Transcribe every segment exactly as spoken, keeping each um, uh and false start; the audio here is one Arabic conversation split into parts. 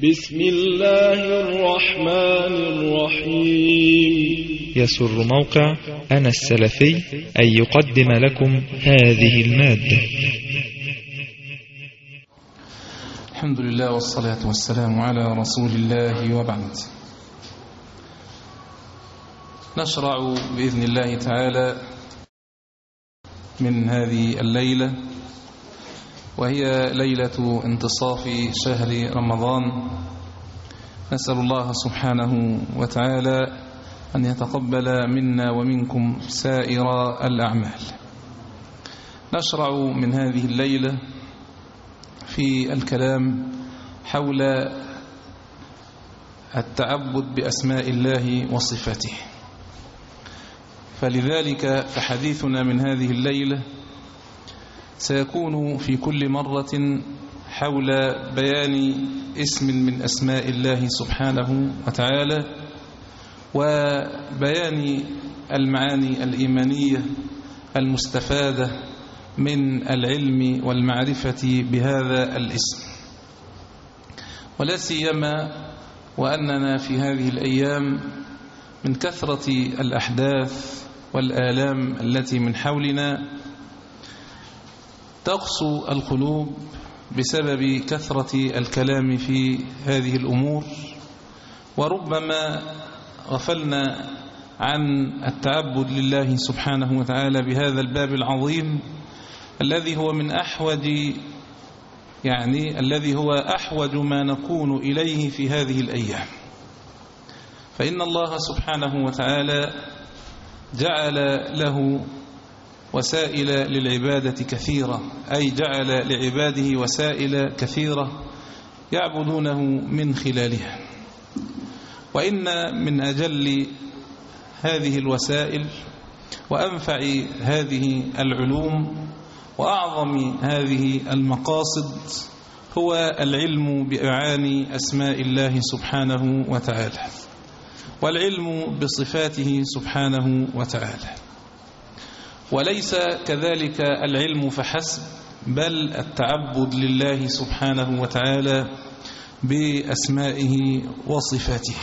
بسم الله الرحمن الرحيم. يسر موقع أنا السلفي أن يقدم لكم هذه المادة. الحمد لله والصلاة والسلام على رسول الله وبعد. نشرع بإذن الله تعالى من هذه الليلة، وهي ليلة انتصاف شهر رمضان. نسأل الله سبحانه وتعالى أن يتقبل منا ومنكم سائر الأعمال. نشرع من هذه الليلة في الكلام حول التعبد بأسماء الله وصفاته، فلذلك فحديثنا من هذه الليلة سيكون في كل مرة حول بيان اسم من أسماء الله سبحانه وتعالى، وبيان المعاني الإيمانية المستفادة من العلم والمعرفة بهذا الاسم، ولا سيما وأننا في هذه الأيام من كثرة الأحداث والآلام التي من حولنا تقسو القلوب بسبب كثرة الكلام في هذه الأمور، وربما غفلنا عن التعبد لله سبحانه وتعالى بهذا الباب العظيم الذي هو من أحوج يعني الذي هو أحوج ما نكون إليه في هذه الأيام. فإن الله سبحانه وتعالى جعل له وسائل للعبادة كثيرة، أي جعل لعباده وسائل كثيرة يعبدونه من خلالها. وإن من أجل هذه الوسائل وأنفع هذه العلوم وأعظم هذه المقاصد هو العلم بمعاني أسماء الله سبحانه وتعالى، والعلم بصفاته سبحانه وتعالى. وليس كذلك العلم فحسب، بل التعبد لله سبحانه وتعالى بأسمائه وصفاته.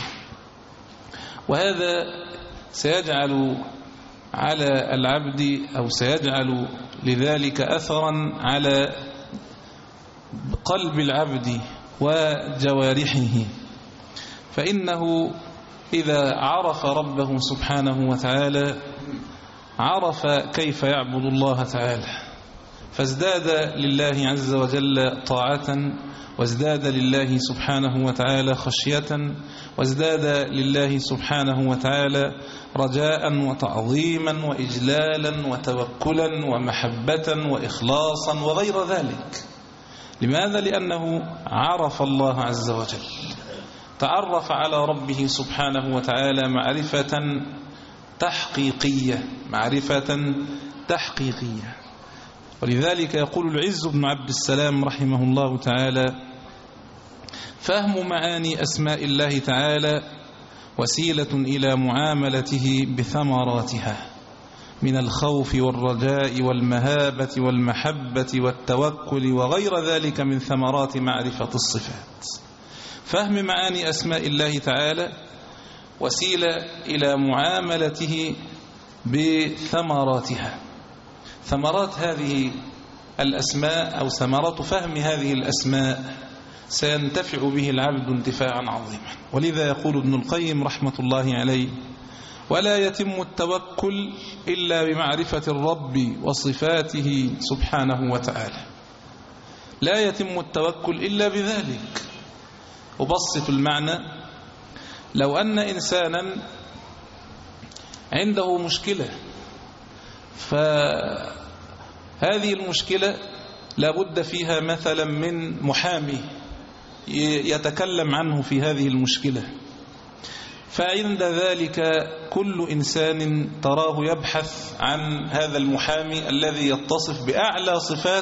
وهذا سيجعل على العبد أو سيجعل لذلك أثرا على قلب العبد وجوارحه، فإنه إذا عرف ربه سبحانه وتعالى عرف كيف يعبد الله تعالى، فازداد لله عز وجل طاعة، وازداد لله سبحانه وتعالى خشية، وازداد لله سبحانه وتعالى رجاء وتعظيما وإجلالا وتوكلا ومحبة وإخلاصا وغير ذلك. لماذا؟ لأنه عرف الله عز وجل، تعرف على ربه سبحانه وتعالى معرفة تحقيقية معرفة تحقيقية. ولذلك يقول العز بن عبد السلام رحمه الله تعالى: فهم معاني أسماء الله تعالى وسيلة إلى معاملته بثمراتها من الخوف والرجاء والمهابة والمحبة والتوكل وغير ذلك من ثمرات معرفة الصفات. فهم معاني أسماء الله تعالى وسيلة إلى معاملته بثمراتها. ثمرات هذه الأسماء أو ثمرات فهم هذه الأسماء سينتفع به العبد انتفاعا عظيما. ولذا يقول ابن القيم رحمة الله عليه: ولا يتم التوكل إلا بمعرفة الرب وصفاته سبحانه وتعالى. لا يتم التوكل إلا بذلك. أبسط المعنى: لو أن إنسانا عنده مشكلة، فهذه المشكلة لابد فيها مثلا من محامي يتكلم عنه في هذه المشكلة، فعند ذلك كل إنسان تراه يبحث عن هذا المحامي الذي يتصف بأعلى صفات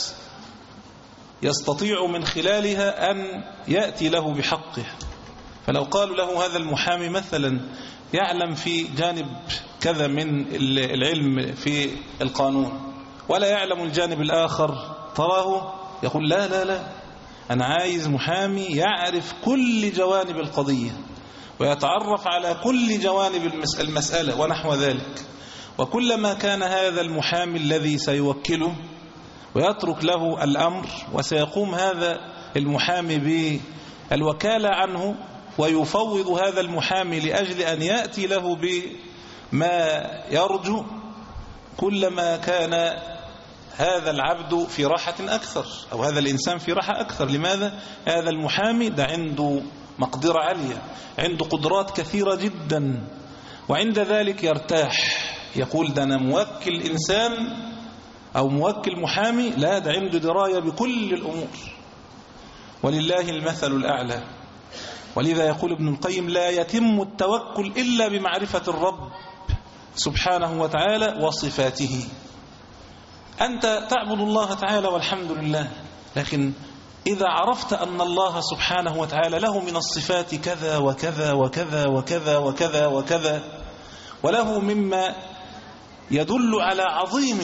يستطيع من خلالها أن يأتي له بحقه. فلو قالوا له هذا المحامي مثلا يعلم في جانب كذا من العلم في القانون ولا يعلم الجانب الآخر، تراه يقول لا لا لا أنا عايز محامي يعرف كل جوانب القضية ويتعرف على كل جوانب المسألة ونحو ذلك. وكلما كان هذا المحامي الذي سيوكله ويترك له الأمر وسيقوم هذا المحامي بالوكالة عنه ويفوض هذا المحامي لأجل أن يأتي له بما يرجو، كلما كان هذا العبد في راحة أكثر أو هذا الإنسان في راحة أكثر. لماذا؟ هذا المحامي ده عنده مقدرة عالية، عنده قدرات كثيرة جدا، وعند ذلك يرتاح، يقول ده أنا موكل إنسان أو موكل محامي، لا ده عنده دراية بكل الأمور، ولله المثل الأعلى. ولذا يقول ابن القيم لا يتم التوكل إلا بمعرفة الرب سبحانه وتعالى وصفاته. أنت تعبد الله تعالى والحمد لله، لكن إذا عرفت أن الله سبحانه وتعالى له من الصفات كذا وكذا وكذا وكذا وكذا وكذا، وله مما يدل على عظيم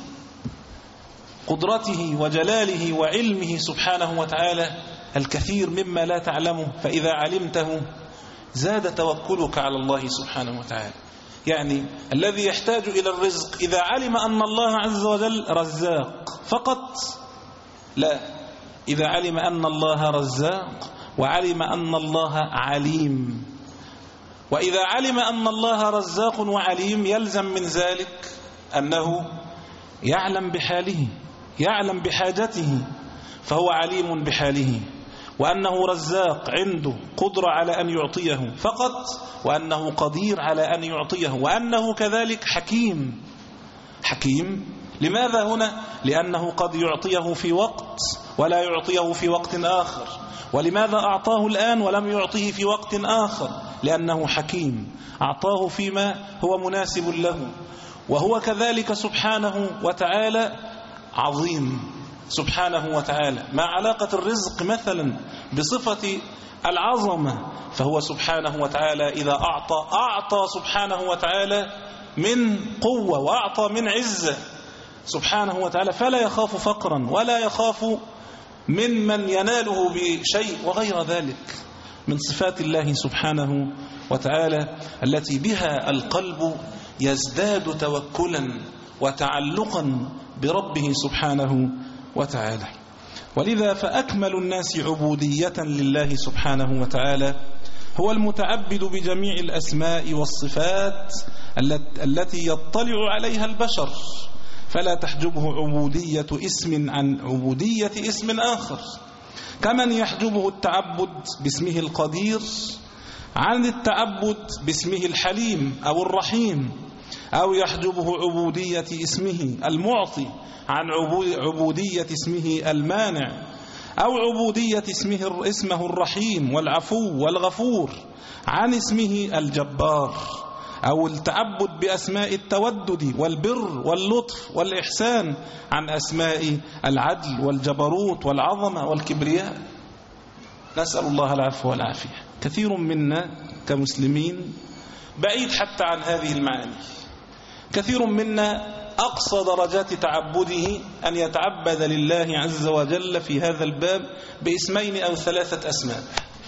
قدرته وجلاله وعلمه سبحانه وتعالى الكثير مما لا تعلمه، فإذا علمته زاد توكلك على الله سبحانه وتعالى. يعني الذي يحتاج إلى الرزق إذا علم أن الله عز وجل رزاق فقط، لا، إذا علم أن الله رزاق وعلم أن الله عليم. وإذا علم أن الله رزاق وعليم يلزم من ذلك أنه يعلم بحاله، يعلم بحاجته، فهو عليم بحاله، وأنه رزاق عنده قدرة على أن يعطيه فقط، وأنه قدير على أن يعطيه، وأنه كذلك حكيم. حكيم لماذا هنا؟ لأنه قد يعطيه في وقت ولا يعطيه في وقت آخر. ولماذا أعطاه الآن ولم يعطيه في وقت آخر؟ لأنه حكيم، أعطاه فيما هو مناسب له. وهو كذلك سبحانه وتعالى عظيم سبحانه وتعالى. ما علاقة الرزق مثلا بصفة العظمة؟ فهو سبحانه وتعالى إذا أعطى أعطى سبحانه وتعالى من قوة وأعطى من عزة سبحانه وتعالى، فلا يخاف فقرا ولا يخاف من من يناله بشيء وغير ذلك من صفات الله سبحانه وتعالى التي بها القلب يزداد توكلا وتعلقا بربه سبحانه وتعالى. ولذا فأكمل الناس عبودية لله سبحانه وتعالى هو المتعبد بجميع الأسماء والصفات التي يطلع عليها البشر، فلا تحجبه عبودية اسم عن عبودية اسم آخر، كمن يحجبه التعبد باسمه القدير عن التعبد باسمه الحليم أو الرحيم، أو يحجبه عبودية اسمه المعطي عن عبودية اسمه المانع، أو عبودية اسمه, اسمه الرحيم والعفو والغفور عن اسمه الجبار، أو التعبد بأسماء التودد والبر واللطف والإحسان عن أسماء العدل والجبروت والعظمة والكبرياء. نسأل الله العفو والعافية. كثير منا كمسلمين بعيد حتى عن هذه المعاني. كثير منا أقصى درجات تعبده أن يتعبد لله عز وجل في هذا الباب باسمين أو ثلاثة أسماء،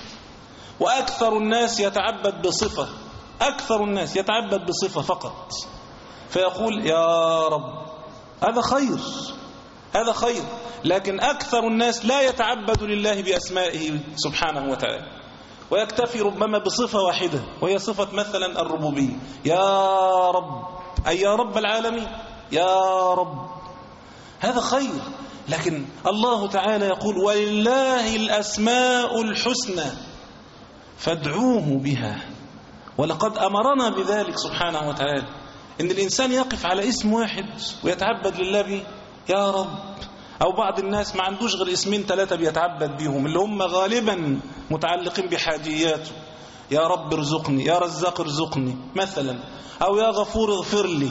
وأكثر الناس يتعبد بصفة، أكثر الناس يتعبد بصفة فقط، فيقول يا رب. هذا خير، هذا خير، لكن أكثر الناس لا يتعبد لله بأسمائه سبحانه وتعالى، ويكتفي ربما بصفة واحدة وهي صفة مثلا الربوبية، يا رب، أي يا رب العالمين، يا رب. هذا خير، لكن الله تعالى يقول ولله الأسماء الحسنى فادعوه بها. ولقد أمرنا بذلك سبحانه وتعالى، إن الإنسان يقف على اسم واحد ويتعبد لله به، يا رب. أو بعض الناس ما عندوش غير اسمين ثلاثة بيتعبد بهم، اللي هم غالبا متعلقين بحاجياته، يا رب ارزقني، يا رزاق ارزقني مثلا، أو يا غفور اغفر لي.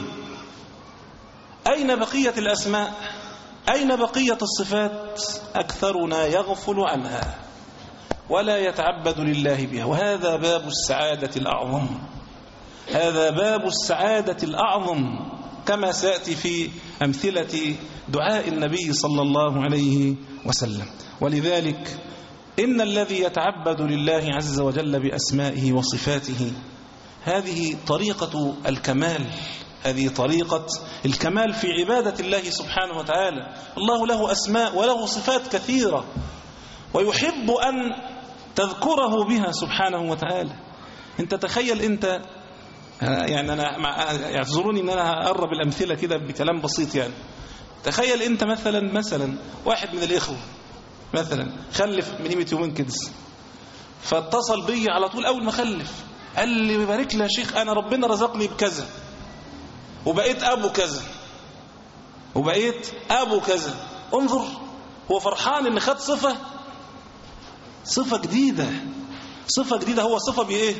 أين بقية الأسماء؟ أين بقية الصفات؟ أكثرنا يغفل عنها ولا يتعبد لله بها. وهذا باب السعادة الأعظم، هذا باب السعادة الأعظم، كما سيأتي في أمثلة دعاء النبي صلى الله عليه وسلم. ولذلك إن الذي يتعبد لله عز وجل بأسمائه وصفاته هذه طريقة الكمال، هذه طريقة الكمال في عبادة الله سبحانه وتعالى. الله له أسماء وله صفات كثيرة ويحب أن تذكره بها سبحانه وتعالى. انت تخيل انت، يعني أنا يعذروني أن أنا أقرب الأمثلة كده بكلام بسيط. يعني تخيل انت مثلا مثلا واحد من الإخوة مثلا خلف من قيمة يومين كده، فاتصل بي على طول أول ما خلف قال لي بارك لي يا شيخ، أنا ربنا رزقني بكذا وبقيت أبو كذا وبقيت أبو كذا. انظر، هو فرحان إن خد صفة صفة جديدة صفة جديدة هو صفة بإيه؟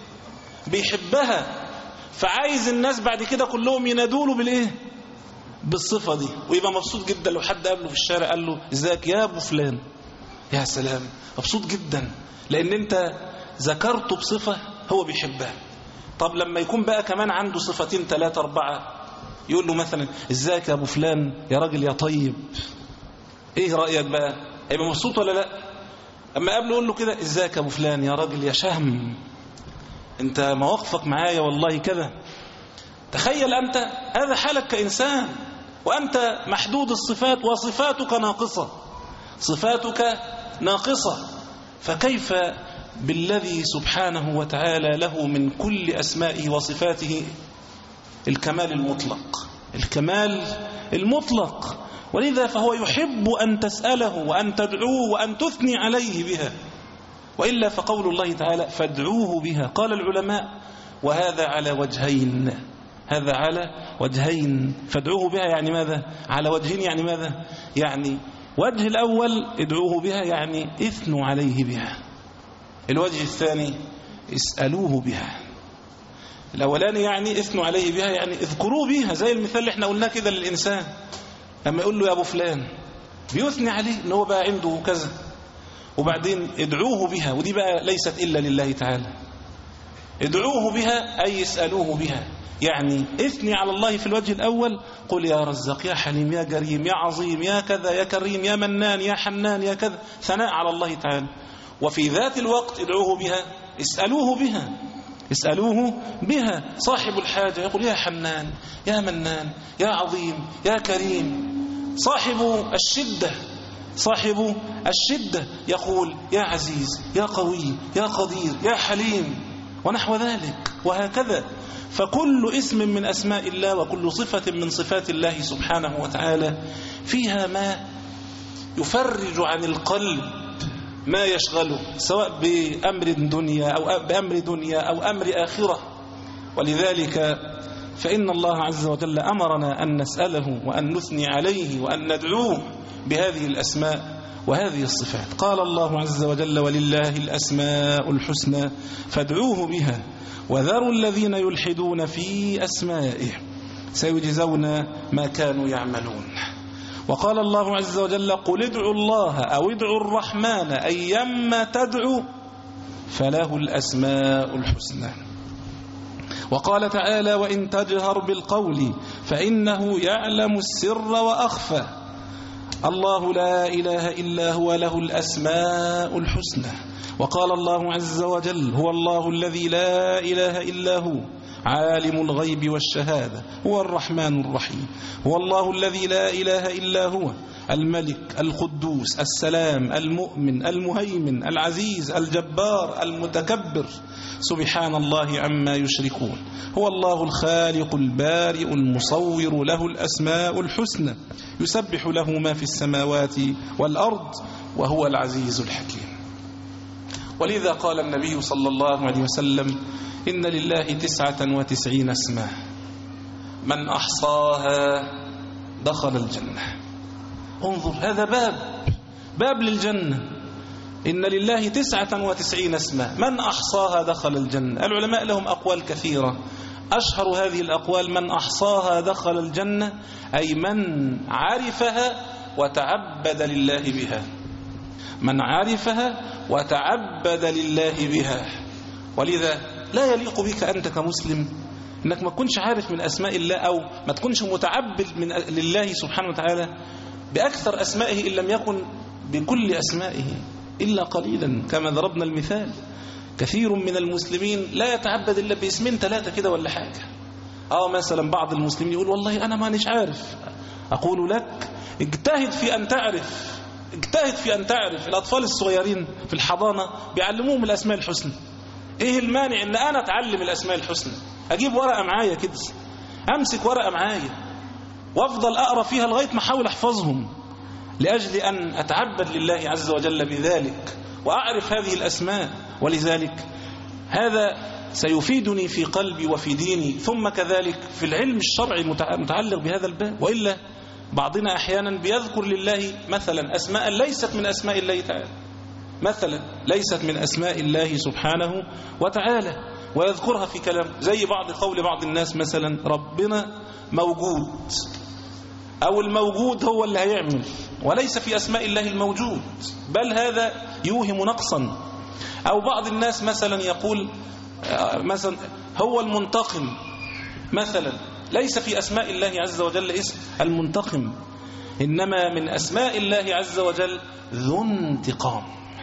بيحبها، فعايز الناس بعد كده كلهم ينادوله بالإيه؟ بالصفة دي، ويبقى مبسوط جدا لو حد قابله في الشارع قال له ازيك يا أبو فلان. يا سلام، مبسوط جدا لأن أنت ذكرته بصفة هو بيحبها. طب لما يكون بقى كمان عنده صفتين ثلاثة أربعة يقول له مثلا ازيك يا أبو فلان يا راجل يا طيب، ايه رأيك بقى؟ هيبقى مبسوط ولا لا؟ اما قبله يقول له كده ازيك يا أبو فلان يا راجل يا شهم، انت مواقفك معايا والله كذا. تخيل أنت هذا حالك كإنسان وأنت محدود الصفات وصفاتك ناقصة، صفاتك ناقصة، فكيف بالذي سبحانه وتعالى له من كل أسمائه وصفاته الكمال المطلق، الكمال المطلق. ولذا فهو يحب أن تسأله وأن تدعوه وأن تثني عليه بها، وإلا فقول الله تعالى فادعوه بها. قال العلماء وهذا على وجهين، هذا على وجهين، فادعوه بها يعني ماذا؟ على وجهين يعني ماذا؟ يعني وجه الأول ادعوه بها يعني اثنوا عليه بها، الوجه الثاني اسألوه بها. الأولاني يعني اثنوا عليه بها يعني اذكروه بها، زي المثال اللي احنا قلناه كده للإنسان لما يقول له يا أبو فلان بيثني عليه ان هو بقى عنده كذا. وبعدين ادعوه بها، ودي بقى ليست إلا لله تعالى. ادعوه بها أي اسألوه بها، يعني اثني على الله في الوجه الأول، قل يا رزاق يا حليم يا كريم يا عظيم يا كذا يا كريم يا منان يا حنان يا كذا، ثناء على الله تعالى. وفي ذات الوقت ادعوه بها اسألوه بها، اسألوه بها. صاحب الحاجة يقول يا حنان يا منان يا عظيم يا كريم. صاحب الشدة صاحب الشدة يقول يا عزيز يا قوي يا قدير يا حليم ونحو ذلك، وهكذا. فكل اسم من أسماء الله وكل صفة من صفات الله سبحانه وتعالى فيها ما يفرج عن القلب ما يشغله، سواء بأمر دنيا أو بأمر دنيا أو أمر آخرة. ولذلك فإن الله عز وجل أمرنا أن نسأله وأن نثني عليه وأن ندعوه بهذه الأسماء وهذه الصفات. قال الله عز وجل ولله الأسماء الحسنى فادعوه بها وذروا الذين يلحدون في أسمائه سيجزون ما كانوا يعملون. وقال الله عز وجل قل ادعوا الله أو ادعوا الرحمن أيما تدعوا فله الأسماء الحسنى. وقال تعالى وإن تجهر بالقول فإنه يعلم السر وأخفى. الله لا إله إلا هو له الأسماء الحسنى. وقال الله عز وجل هو الله الذي لا إله إلا هو عالم الغيب والشهادة هو الرحمن الرحيم. هو الله الذي لا إله إلا هو الملك القدوس السلام المؤمن المهيمن العزيز الجبار المتكبر سبحان الله عما يشركون. هو الله الخالق البارئ المصور له الأسماء الحسنى يسبح له ما في السماوات والأرض وهو العزيز الحكيم. ولذا قال النبي صلى الله عليه وسلم إن لله تسعة وتسعين اسما من أحصاها دخل الجنة. انظر هذا باب باب للجنة. إن لله تسعة وتسعين اسما من أحصاها دخل الجنة. العلماء لهم أقوال كثيرة، أشهر هذه الأقوال من أحصاها دخل الجنة أي من عرفها وتعبد لله بها، من عرفها وتعبد لله بها. ولذا لا يليق بك أنت كمسلم إنك ما تكونش عارف من أسماء الله، أو ما تكونش متعبد من لله سبحانه وتعالى بأكثر أسمائه إن لم يكن بكل أسمائه إلا قليلا. كما ضربنا المثال، كثير من المسلمين لا يتعبد إلا باسمين ثلاثة كده ولا حاجة. أو مثلا بعض المسلمين يقول والله أنا مانيش عارف. أقول لك اجتهد في أن تعرف، اجتهد في أن تعرف. الأطفال الصغيرين في الحضانة بيعلموهم الأسماء الحسنى. إيه المانع إن أنا أتعلم الأسماء الحسنى؟ أجيب ورقة معايا كده، أمسك ورقة معايا وأفضل أقرأ فيها لغاية ما أحاول أحفظهم، لأجل أن أتعبد لله عز وجل بذلك وأعرف هذه الأسماء. ولذلك هذا سيفيدني في قلبي وفي ديني، ثم كذلك في العلم الشرعي المتعلق بهذا الباب. وإلا بعضنا أحيانا بيذكر لله مثلا أسماء ليست من أسماء الله تعالى، مثلا ليست من أسماء الله سبحانه وتعالى، ويذكرها في كلام، زي بعض قول بعض الناس مثلا ربنا موجود، أو الموجود هو اللي هيعمل، وليس في أسماء الله الموجود، بل هذا يوهم نقصا. أو بعض الناس مثلا يقول مثلا هو المنتقم مثلا، ليس في أسماء الله عز وجل اسم المنتقم، إنما من أسماء الله عز وجل ذو انتقام،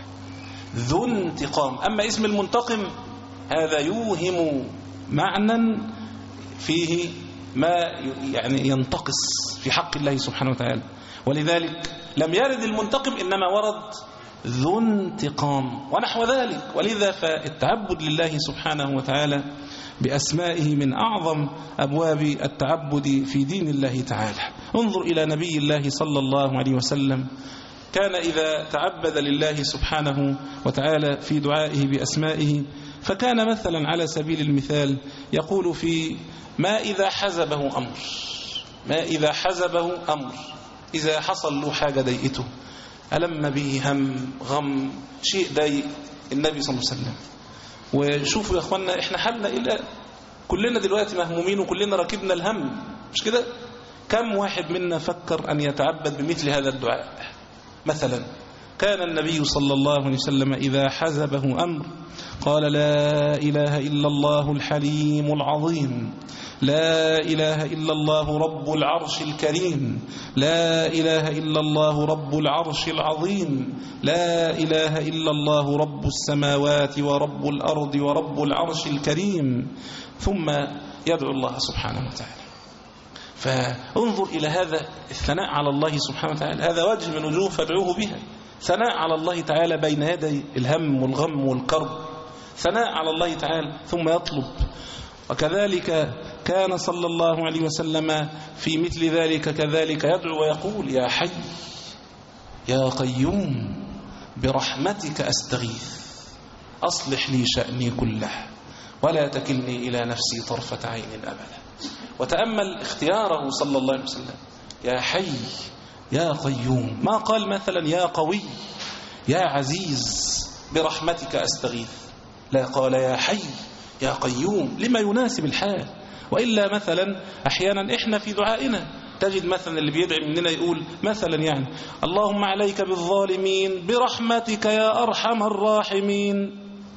ذو انتقام. أما اسم المنتقم هذا يوهم معنى فيه ما يعني ينتقص في حق الله سبحانه وتعالى، ولذلك لم يرد المنتقم، إنما ورد ذو انتقام ونحو ذلك. ولذا فالتعبد لله سبحانه وتعالى بأسمائه من أعظم أبواب التعبد في دين الله تعالى. انظر إلى نبي الله صلى الله عليه وسلم، كان إذا تعبد لله سبحانه وتعالى في دعائه بأسمائه، فكان مثلا على سبيل المثال يقول في ما إذا حزبه أمر، ما إذا حزبه أمر، إذا حصل له حاجة ضايقته، ألم به هم غم شيء ضايق النبي صلى الله عليه وسلم. وشوفوا يا أخوانا إحنا حالنا إلا كلنا دلوقتي مهمومين، وكلنا ركبنا الهم، مش كده؟ كم واحد منا فكر أن يتعبد بمثل هذا الدعاء؟ مثلا كان النبي صلى الله عليه وسلم إذا حزبه أمر قال لا إله إلا الله الحليم العظيم، لا إله إلا الله رب العرش الكريم، لا إله إلا الله رب العرش العظيم، لا إله إلا الله رب السماوات ورب الأرض ورب العرش الكريم، ثم يدعو الله سبحانه وتعالى. فانظر إلى هذا الثناء على الله سبحانه وتعالى، هذا وجه من وجوه فادعوه بها، ثناء على الله تعالى بين يدي الهم والغم والكرب، ثناء على الله تعالى ثم يطلب. وكذلك كان صلى الله عليه وسلم في مثل ذلك كذلك يدعو ويقول يا حي يا قيوم برحمتك أستغيث أصلح لي شأني كله ولا تكلني إلى نفسي طرفة عين أبدا. وتأمل اختياره صلى الله عليه وسلم، يا حي يا قيوم، ما قال مثلا يا قوي يا عزيز برحمتك أستغيث، لا، قال يا حي يا قيوم لما يناسب الحال. وإلا مثلا أحيانا إحنا في دعائنا تجد مثلا اللي بيدعي مننا يقول مثلا يعني اللهم عليك بالظالمين برحمتك يا أرحم الراحمين،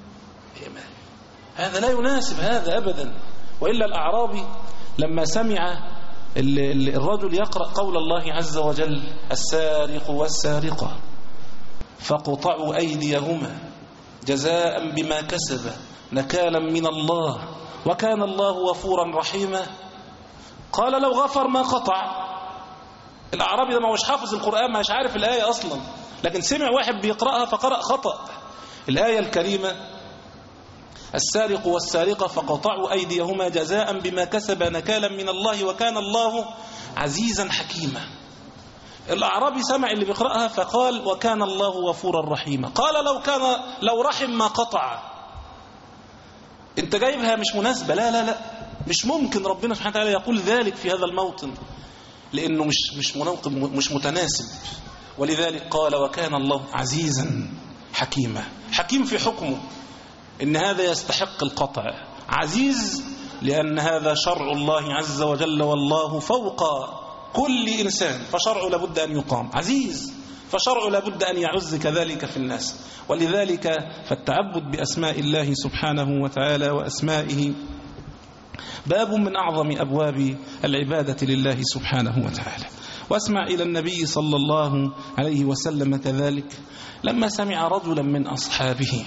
هذا لا يناسب هذا أبدا. وإلا الأعرابي لما سمع الرجل يقرأ قول الله عز وجل السارق والسارقة فاقطعوا أيديهما جزاء بما كسب نكالا من الله وكان الله غفورا رحيما، قال لو غفر ما قطع. الأعرابي ده ما هوش حافظ القرآن، ما هوش عارف الآية أصلا، لكن سمع واحد بيقرأها فقرأ خطأ الآية الكريمة السارق والسارقة فقطعوا أيديهما جزاء بما كسب نكالا من الله وكان الله عزيزا حكيما. الأعرابي سمع اللي بيقرأها فقال وكان الله غفورا رحيما، قال لو كان لو رحم ما قطع. انت جايبها مش مناسبة، لا لا لا مش ممكن ربنا سبحانه وتعالى يقول ذلك في هذا الموطن، لأنه مش مش مش متناسب. ولذلك قال وكان الله عزيزا حكيما، حكيم في حكمه إن هذا يستحق القطع، عزيز لأن هذا شرع الله عز وجل والله فوق كل إنسان فشرعه لابد أن يقام، عزيز فشرعه لابد أن يعز كذلك في الناس. ولذلك فالتعبد بأسماء الله سبحانه وتعالى وأسمائه باب من أعظم أبواب العبادة لله سبحانه وتعالى. واسمع إلى النبي صلى الله عليه وسلم كذلك لما سمع رجلا من أصحابه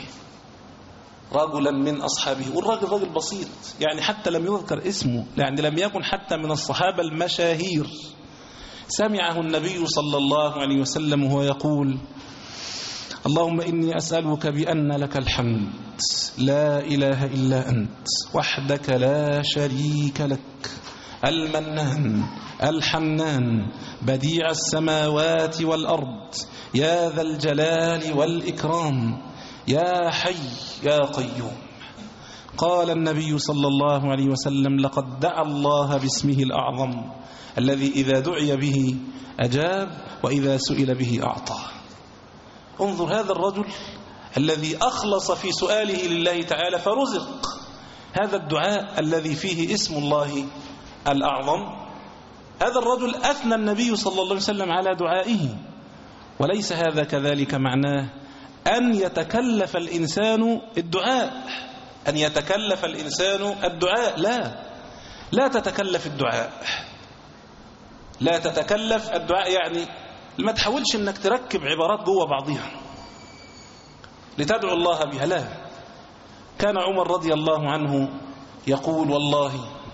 رجلا من أصحابه والرجل رجل بسيط، يعني حتى لم يذكر اسمه، يعني لم يكن حتى من الصحابة المشاهير، سمعه النبي صلى الله عليه وسلم وهو يقول: اللهم إني أسألك بأن لك الحمد لا إله إلا أنت وحدك لا شريك لك المنان الحنان بديع السماوات والأرض يا ذا الجلال والإكرام يا حي يا قيوم. قال النبي صلى الله عليه وسلم: لقد دعا الله باسمه الأعظم الذي إذا دعي به أجاب وإذا سئل به أعطى. انظر هذا الرجل الذي أخلص في سؤاله لله تعالى فرزق هذا الدعاء الذي فيه اسم الله الأعظم. هذا الرجل أثنى النبي صلى الله عليه وسلم على دعائه، وليس هذا كذلك معناه أن يتكلف الإنسان الدعاء أن يتكلف الإنسان الدعاء لا لا تتكلف الدعاء لا تتكلف الدعاء يعني ما تحاولش أنك تركب عبارات جوه بعضها لتدعو الله بها. لا، كان عمر رضي الله عنه يقول: والله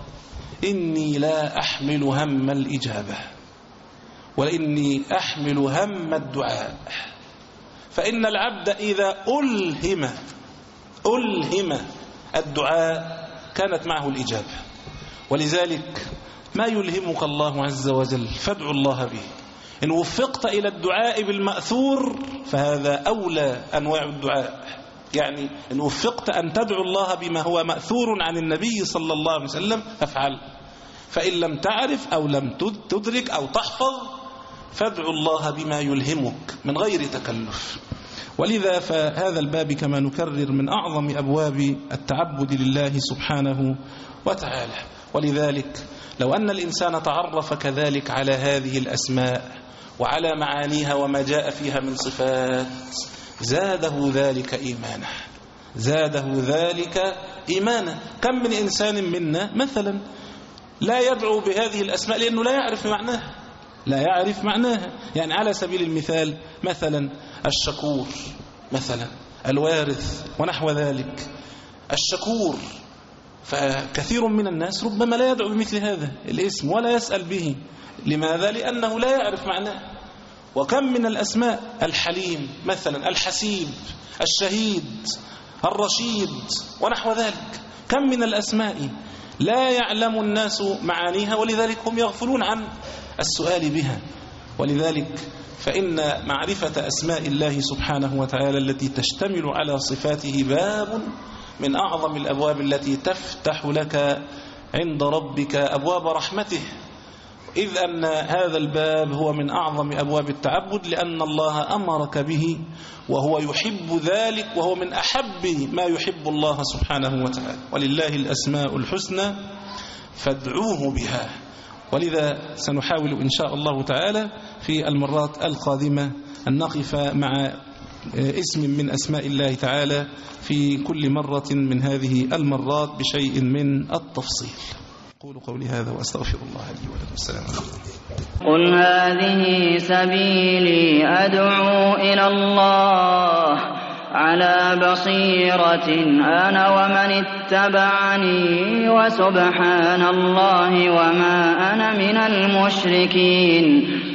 إني لا أحمل هم الإجابة وإني أحمل هم الدعاء، فإن العبد إذا ألهم ألهم الدعاء كانت معه الإجابة. ولذلك ما يلهمك الله عز وجل فادعو الله به. إن وفقت إلى الدعاء بالمأثور فهذا أولى أنواع الدعاء، يعني إن وفقت أن تدعو الله بما هو مأثور عن النبي صلى الله عليه وسلم فافعل. فإن لم تعرف أو لم تدرك أو تحفظ فادعو الله بما يلهمك من غير تكلف. ولذا فهذا الباب كما نكرر من أعظم أبواب التعبد لله سبحانه وتعالى. ولذلك لو أن الإنسان تعرف كذلك على هذه الأسماء وعلى معانيها وما جاء فيها من صفات زاده ذلك إيمانا زاده ذلك إيمانا. كم من إنسان منا مثلا لا يدعو بهذه الأسماء لأنه لا يعرف معناها لا يعرف معناها يعني على سبيل المثال مثلا الشكور مثلا الوارث ونحو ذلك. الشكور فكثير من الناس ربما لا يدعو بمثل هذا الاسم ولا يسأل به. لماذا؟ لأنه لا يعرف معناه. وكم من الأسماء الحليم مثلا الحسيب الشهيد الرشيد ونحو ذلك. كم من الأسماء لا يعلم الناس معانيها ولذلك هم يغفلون عن السؤال بها. ولذلك فإن معرفة أسماء الله سبحانه وتعالى التي تشتمل على صفاته باب من أعظم الأبواب التي تفتح لك عند ربك أبواب رحمته، إذ أن هذا الباب هو من أعظم أبواب التعبد لأن الله أمرك به وهو يحب ذلك وهو من أحب ما يحب الله سبحانه وتعالى. ولله الأسماء الحسنى فادعوه بها. ولذا سنحاول إن شاء الله تعالى في المرات القادمة أن نقف مع اسم من أسماء الله تعالى في كل مرة من هذه المرات بشيء من التفصيل. أقول قولي هذا وأستغفر الله لي ولكم. السلام عليكم. قل هذه سبيلي أدعو إلى الله على بصيرة أنا ومن اتبعني وسبحان الله وما أنا من المشركين.